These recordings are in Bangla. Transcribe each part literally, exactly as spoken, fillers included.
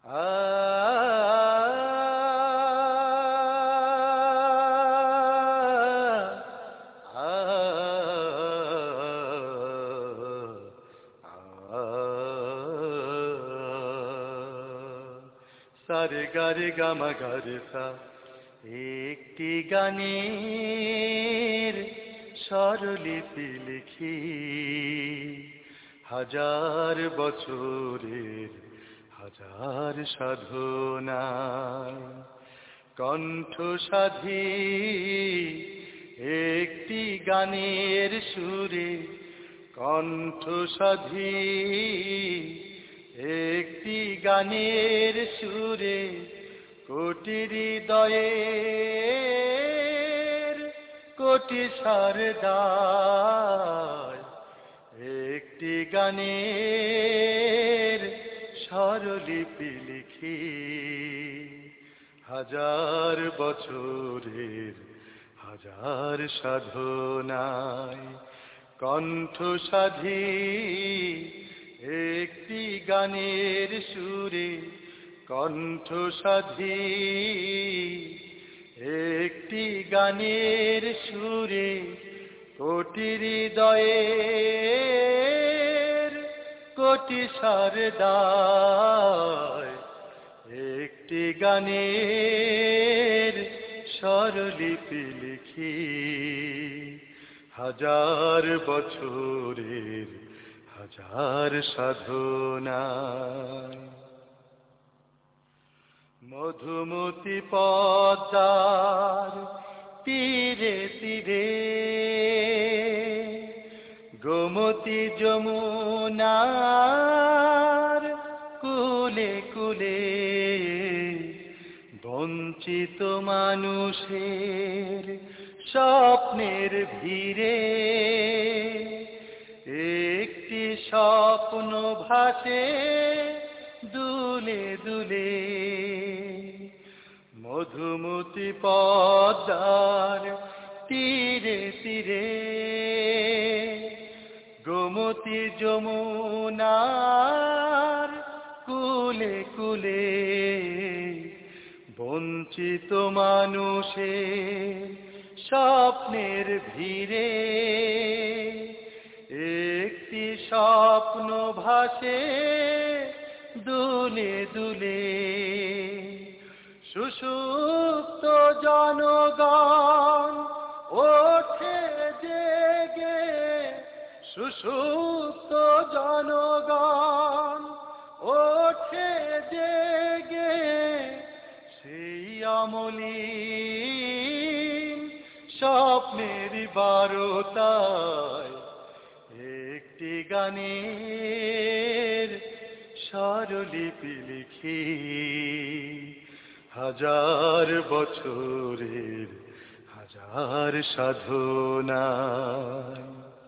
আ আ সারে গারে গামা গারে সা একটি গানের স্বরলিপি লিখি হাজার বছরের হাজার সাধনায় কণ্ঠ সাধি একটি গানের সুরে কণ্ঠ সাধি একটি গানের সুরে কোটি হৃদয়ের কোটি সারদায় একটি গানের স্বরলিপি লিখি হাজার বছরের হাজার সাধনায় কণ্ঠ সাধি একটি গানের সুরে কণ্ঠ সাধি একটি গানের সুরে কোটি হৃদয়ের কোটি সারদায় একটি গানের স্বরলিপি লিখি হাজার বছরের হাজার সাধনায় মধুমতি পদ্মার তীরে তীরে গোমতী যমুনার কুলে কুলে বঞ্চিত মানুষের স্বপ্নের ভিড়ে একটি স্বপ্ন ভাসে দুলে দুলে মধুমতি পদ্মার তীরে তীরে গোমতী যমুনার কুলে কুলে বঞ্চিত মানুষের স্বপ্নের ভিড়ে একটি স্বপ্ন ভাসে দুলে দুলে সুষুপ্ত জনগণ ওঠে জেগে সুষুপ্ত জনগণ ওঠে জেগে সেই অমলিন স্বপ্নের বারতায় একটি গানের স্বরলিপি লিখি হাজার বছরের হাজার সাধনায়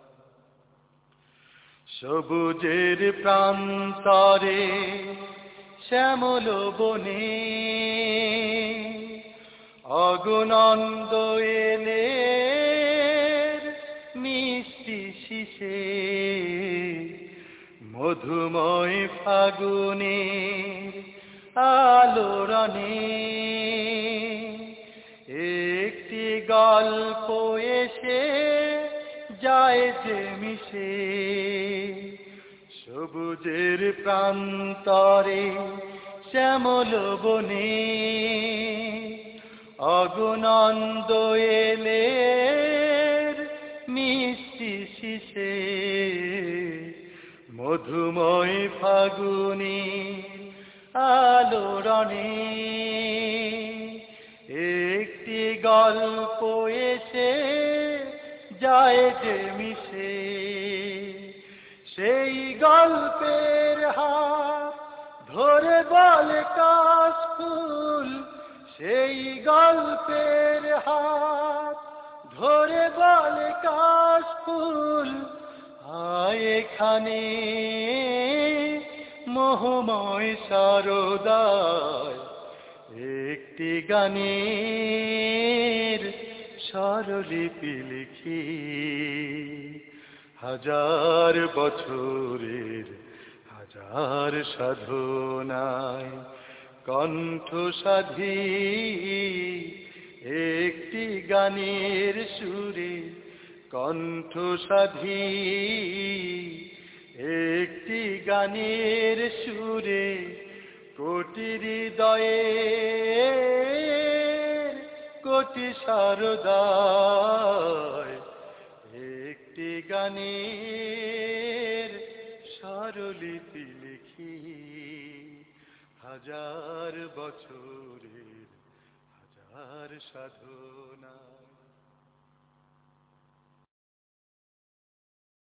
সবুজের প্রান্তরে শ্যামল বনে অগনন্দ এলের মিষ্টি শিশে মধুময় ফাগুনের আলোড়নে একটি গল্প এসে যায় যে মিশে সবুজের প্রান্তরে শ্যামল বনে অগনন্দ এলের মিষ্টি শিশে মধুময় ফাগুনি আলোড়নে একটি গল্প এসে যায় যে মিশে সেই গল্পের হাত ধরে বলে কাশফুল সেই গল্পের হাত ধরে বলে কাশফুল আয় এখানে মোহময় সারদায় একটি গানের স্বরলিপি লিখি হাজার বছরের হাজার সাধনায় কণ্ঠ সাধি একটি গানের সুরে, কণ্ঠ সাধি একটি গানের সুরে, কোটি হৃদয়ে কোটি সারদায়, একটি গানের স্বরলিপি লিখি, হাজার বছরের হাজার সাধনা।